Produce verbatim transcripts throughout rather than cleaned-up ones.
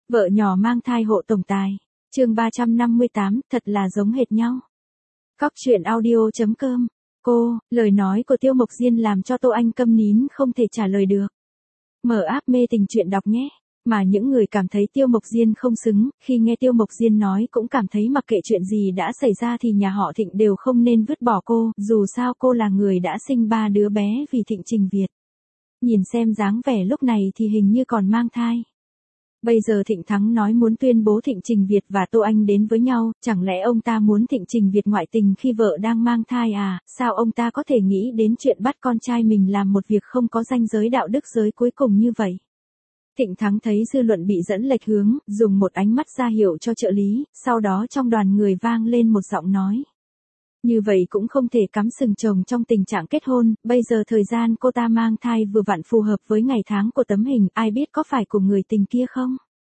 Vợ nhỏ mang thai hộ tổng tài. Chương ba trăm năm mươi tám, thật là giống hệt nhau. Cóc truyện audio chấm com. Cô, lời nói của Tiêu Mộc Diên làm cho Tô Anh câm nín không thể trả lời được. Mở app mê tình truyện đọc nhé. Mà những người cảm thấy Tiêu Mộc Diên không xứng, khi nghe Tiêu Mộc Diên nói cũng cảm thấy mặc kệ chuyện gì đã xảy ra thì nhà họ Thịnh đều không nên vứt bỏ cô, dù sao cô là người đã sinh ba đứa bé vì Thịnh Trình Việt. Nhìn xem dáng vẻ lúc này thì hình như còn mang thai. Bây giờ Thịnh Thắng nói muốn tuyên bố Thịnh Trình Việt và Tô Anh đến với nhau, chẳng lẽ ông ta muốn Thịnh Trình Việt ngoại tình khi vợ đang mang thai à, sao ông ta có thể nghĩ đến chuyện bắt con trai mình làm một việc không có ranh giới đạo đức giới cuối cùng như vậy. Thịnh Thắng thấy dư luận bị dẫn lệch hướng, dùng một ánh mắt ra hiệu cho trợ lý, sau đó trong đoàn người vang lên một giọng nói. Như vậy cũng không thể cắm sừng chồng trong tình trạng kết hôn, bây giờ thời gian cô ta mang thai vừa vặn phù hợp với ngày tháng của tấm hình, ai biết có phải của người tình kia không?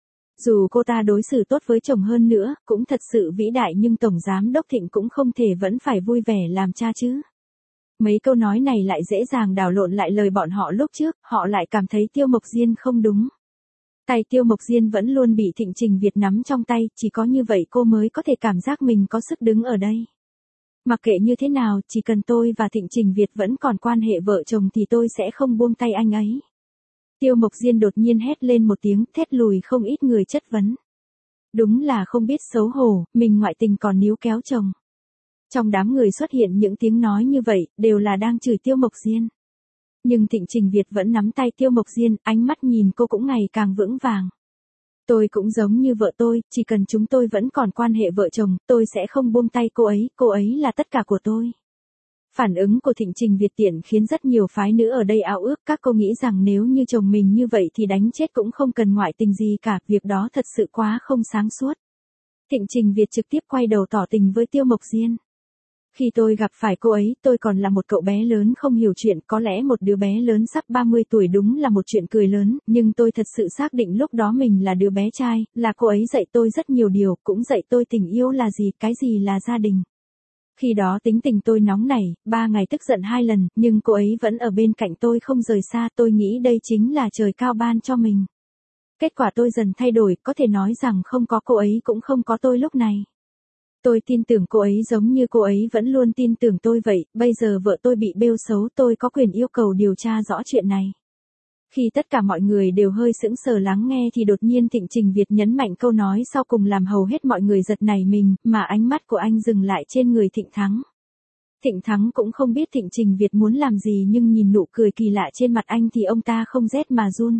Dù cô ta đối xử tốt với chồng hơn nữa, cũng thật sự vĩ đại nhưng Tổng Giám Đốc Thịnh cũng không thể vẫn phải vui vẻ làm cha chứ. Mấy câu nói này lại dễ dàng đảo lộn lại lời bọn họ lúc trước, họ lại cảm thấy Tiêu Mộc Diên không đúng. Tay Tiêu Mộc Diên vẫn luôn bị Thịnh Trình Việt nắm trong tay, chỉ có như vậy cô mới có thể cảm giác mình có sức đứng ở đây. Mặc kệ như thế nào, chỉ cần tôi và Thịnh Trình Việt vẫn còn quan hệ vợ chồng thì tôi sẽ không buông tay anh ấy. Tiêu Mộc Diên đột nhiên hét lên một tiếng, thét lùi không ít người chất vấn. Đúng là không biết xấu hổ, mình ngoại tình còn níu kéo chồng. Trong đám người xuất hiện những tiếng nói như vậy, đều là đang chửi Tiêu Mộc Diên. Nhưng Thịnh Trình Việt vẫn nắm tay Tiêu Mộc Diên, ánh mắt nhìn cô cũng ngày càng vững vàng. Tôi cũng giống như vợ tôi, chỉ cần chúng tôi vẫn còn quan hệ vợ chồng, tôi sẽ không buông tay cô ấy, cô ấy là tất cả của tôi. Phản ứng của Thịnh Trình Việt tiện khiến rất nhiều phái nữ ở đây ao ước, các cô nghĩ rằng nếu như chồng mình như vậy thì đánh chết cũng không cần ngoại tình gì cả, việc đó thật sự quá không sáng suốt. Thịnh Trình Việt trực tiếp quay đầu tỏ tình với Tiêu Mộc Diên. Khi tôi gặp phải cô ấy, tôi còn là một cậu bé lớn không hiểu chuyện, có lẽ một đứa bé lớn sắp ba mươi tuổi đúng là một chuyện cười lớn, nhưng tôi thật sự xác định lúc đó mình là đứa bé trai, là cô ấy dạy tôi rất nhiều điều, cũng dạy tôi tình yêu là gì, cái gì là gia đình. Khi đó tính tình tôi nóng nảy, ba ngày tức giận hai lần, nhưng cô ấy vẫn ở bên cạnh tôi không rời xa, tôi nghĩ đây chính là trời cao ban cho mình. Kết quả tôi dần thay đổi, có thể nói rằng không có cô ấy cũng không có tôi lúc này. Tôi tin tưởng cô ấy giống như cô ấy vẫn luôn tin tưởng tôi vậy, bây giờ vợ tôi bị bêu xấu, tôi có quyền yêu cầu điều tra rõ chuyện này. Khi tất cả mọi người đều hơi sững sờ lắng nghe thì đột nhiên Thịnh Trình Việt nhấn mạnh câu nói sau cùng làm hầu hết mọi người giật nảy mình, mà ánh mắt của anh dừng lại trên người Thịnh Thắng. Thịnh Thắng cũng không biết Thịnh Trình Việt muốn làm gì nhưng nhìn nụ cười kỳ lạ trên mặt anh thì ông ta không rét mà run.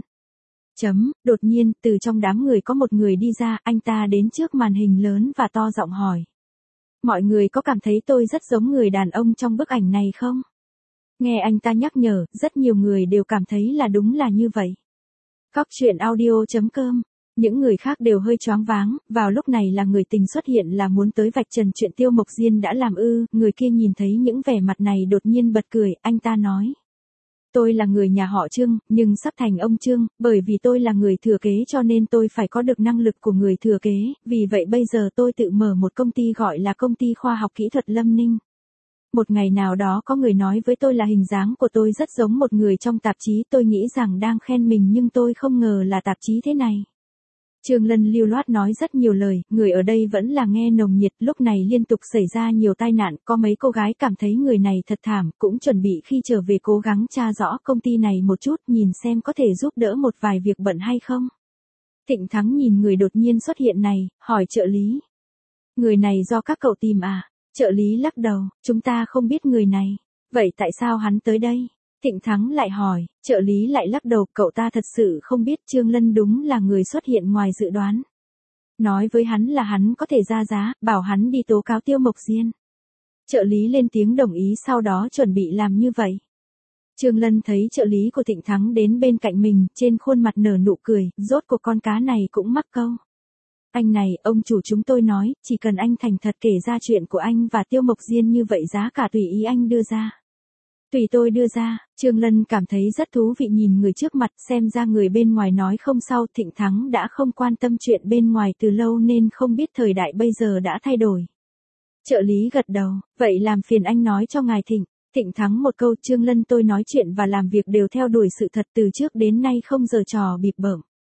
Chấm, đột nhiên, từ trong đám người có một người đi ra, anh ta đến trước màn hình lớn và to giọng hỏi. Mọi người có cảm thấy tôi rất giống người đàn ông trong bức ảnh này không? Nghe anh ta nhắc nhở, rất nhiều người đều cảm thấy là đúng là như vậy. Cóc truyện audio chấm com. Những người khác đều hơi choáng váng, vào lúc này là người tình xuất hiện là muốn tới vạch trần chuyện Tiêu Mộc Diên đã làm ư, người kia nhìn thấy những vẻ mặt này đột nhiên bật cười, anh ta nói. Tôi là người nhà họ Trương, nhưng sắp thành ông Trương, bởi vì tôi là người thừa kế cho nên tôi phải có được năng lực của người thừa kế, vì vậy bây giờ tôi tự mở một công ty gọi là Công ty Khoa học Kỹ thuật Lâm Ninh. Một ngày nào đó có người nói với tôi là hình dáng của tôi rất giống một người trong tạp chí, tôi nghĩ rằng đang khen mình nhưng tôi không ngờ là tạp chí thế này. Trương Lân lưu loát nói rất nhiều lời, người ở đây vẫn là nghe nồng nhiệt, lúc này liên tục xảy ra nhiều tai nạn, có mấy cô gái cảm thấy người này thật thảm, cũng chuẩn bị khi trở về cố gắng tra rõ công ty này một chút, nhìn xem có thể giúp đỡ một vài việc bận hay không. Thịnh Thắng nhìn người đột nhiên xuất hiện này, hỏi trợ lý. Người này do các cậu tìm à? Trợ lý lắc đầu, chúng ta không biết người này. Vậy tại sao hắn tới đây? Thịnh Thắng lại hỏi, trợ lý lại lắc đầu, cậu ta thật sự không biết, Trương Lân đúng là người xuất hiện ngoài dự đoán. Nói với hắn là hắn có thể ra giá, bảo hắn đi tố cáo Tiêu Mộc Diên. Trợ lý lên tiếng đồng ý sau đó chuẩn bị làm như vậy. Trương Lân thấy trợ lý của Thịnh Thắng đến bên cạnh mình, trên khuôn mặt nở nụ cười, rốt cuộc con cá này cũng mắc câu. Anh này, ông chủ chúng tôi nói, chỉ cần anh thành thật kể ra chuyện của anh và Tiêu Mộc Diên như vậy giá cả tùy ý anh đưa ra. Tùy tôi đưa ra, Trương Lân cảm thấy rất thú vị nhìn người trước mặt, xem ra người bên ngoài nói không sao, Thịnh Thắng đã không quan tâm chuyện bên ngoài từ lâu nên không biết thời đại bây giờ đã thay đổi. Trợ lý gật đầu, vậy làm phiền anh nói cho ngài Thịnh. Thịnh Thắng một câu, Trương Lân tôi nói chuyện và làm việc đều theo đuổi sự thật từ trước đến nay không giở trò bịp bợm.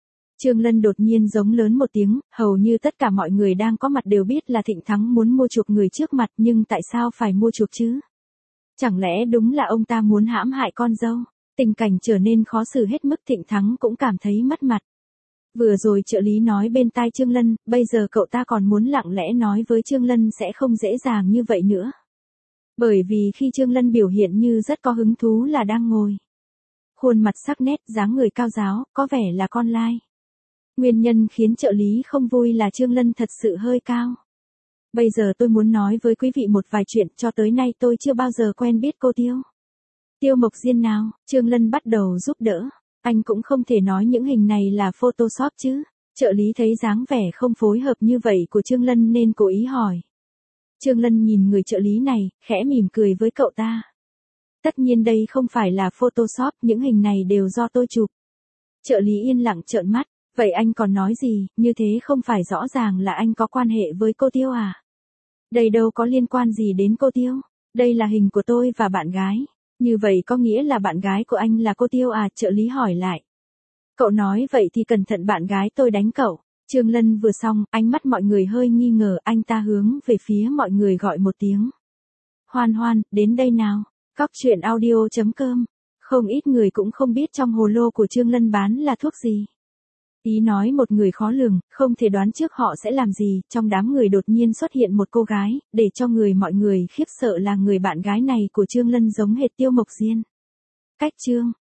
Trương Lân đột nhiên giống lớn một tiếng, hầu như tất cả mọi người đang có mặt đều biết là Thịnh Thắng muốn mua chuộc người trước mặt, nhưng tại sao phải mua chuộc chứ? Chẳng lẽ đúng là ông ta muốn hãm hại con dâu? Tình cảnh trở nên khó xử hết mức, Thịnh Thắng cũng cảm thấy mất mặt. Vừa rồi trợ lý nói bên tai Trương Lân, bây giờ cậu ta còn muốn lặng lẽ nói với Trương Lân sẽ không dễ dàng như vậy nữa. Bởi vì khi Trương Lân biểu hiện như rất có hứng thú là đang ngồi. Khuôn mặt sắc nét, dáng người cao giáo, có vẻ là con lai. Nguyên nhân khiến trợ lý không vui là Trương Lân thật sự hơi cao. Bây giờ tôi muốn nói với quý vị một vài chuyện, cho tới nay tôi chưa bao giờ quen biết cô Tiêu. Tiêu Mộc Diên nào? Trương Lân bắt đầu giúp đỡ. Anh cũng không thể nói những hình này là Photoshop chứ. Trợ lý thấy dáng vẻ không phối hợp như vậy của Trương Lân nên cố ý hỏi. Trương Lân nhìn người trợ lý này, khẽ mỉm cười với cậu ta. Tất nhiên đây không phải là Photoshop, những hình này đều do tôi chụp. Trợ lý yên lặng trợn mắt. Vậy anh còn nói gì, như thế không phải rõ ràng là anh có quan hệ với cô Tiêu à? Đây đâu có liên quan gì đến cô Tiêu. Đây là hình của tôi và bạn gái. Như vậy có nghĩa là bạn gái của anh là cô Tiêu à? Trợ lý hỏi lại. Cậu nói vậy thì cẩn thận bạn gái tôi đánh cậu. Trương Lân vừa xong, ánh mắt mọi người hơi nghi ngờ, anh ta hướng về phía mọi người gọi một tiếng. Hoan Hoan, đến đây nào. Cóc truyện audio chấm com. Không ít người cũng không biết trong hồ lô của Trương Lân bán là thuốc gì. Ý nói một người khó lường, không thể đoán trước họ sẽ làm gì, trong đám người đột nhiên xuất hiện một cô gái, để cho người mọi người khiếp sợ là người bạn gái này của Trương Lân giống hệt Tiêu Mộc Diên. Cách chương